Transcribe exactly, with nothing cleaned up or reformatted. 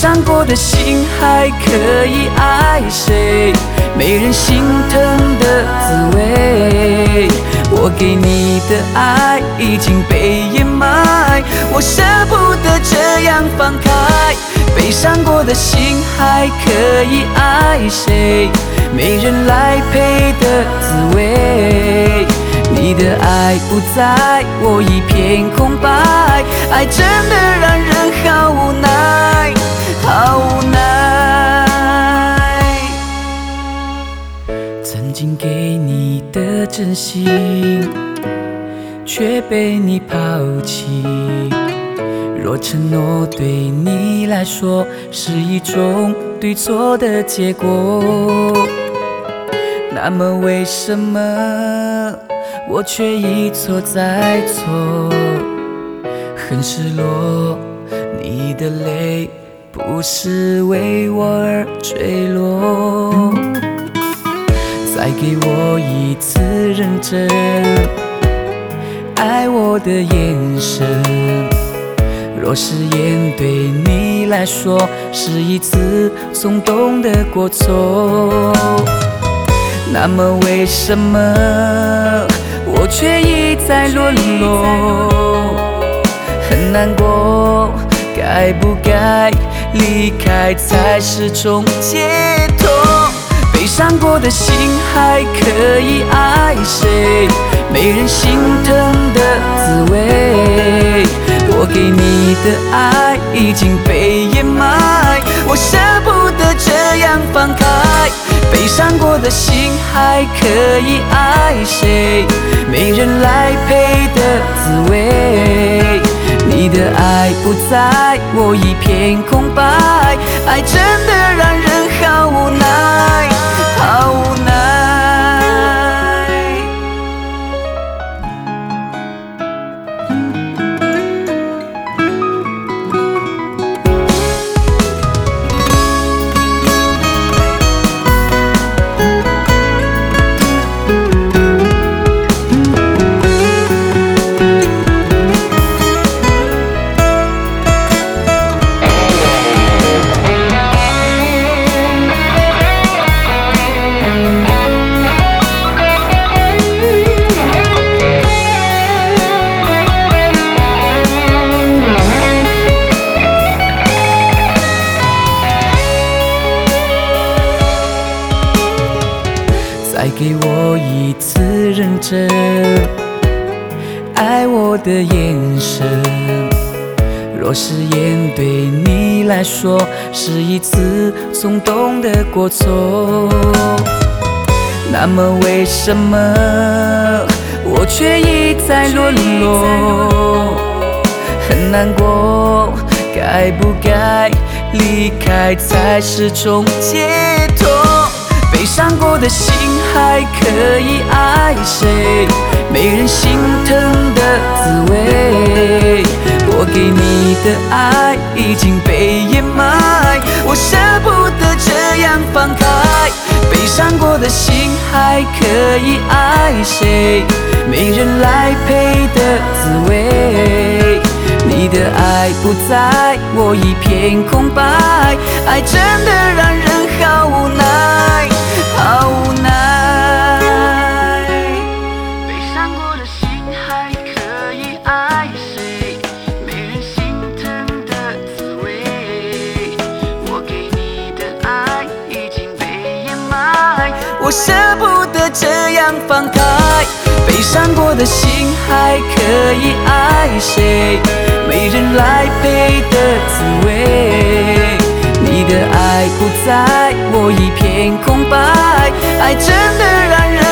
伤过的心还可以爱谁？没人心疼的滋味，我给你的爱已经被掩埋，我舍不得这样放开。悲伤过的心还可以爱谁？没人来陪的滋味，你的爱不在，我一片空白，爱真的让人好无奈，好无奈。曾经给你的真心，却被你抛弃。若承诺对你来说是一种对错的结果，那么为什么我却一错再错？很失落，你的泪不是为我而坠落。再给我一次认真爱我的眼神，若誓言对你来说是一次冲动的过错，那么为什么我却一再沦落？很难过，该不该离开才是种解脱？悲伤过的心还可以爱谁？没人心疼的滋味，我给你的爱已经被掩埋，我舍不得这样放开。悲伤过的心还可以爱谁？没人来陪的滋味，你的爱不在，我一片空白，爱真的让人好无奈，好无奈。再给我一次认真爱我的眼神，若誓言对你来说是一次冲动的过错，那么为什么我却一再沦落？很难过，该不该离开才是种解脱？悲伤过的心还可以爱谁？没人心疼的滋味，我给你的爱已经被掩埋，我舍不得这样放开。悲伤过的心还可以爱谁？没人来陪的滋味，你的爱不在，我一片空白，爱真的让人好无奈，好无奈。悲伤过的心还可以爱谁？没人心疼的滋味，我给你的爱已经被掩埋，我舍不得这样放开。悲伤过的心还可以爱谁？没人来陪的滋味，你的爱不在，我一片空白，爱真的让人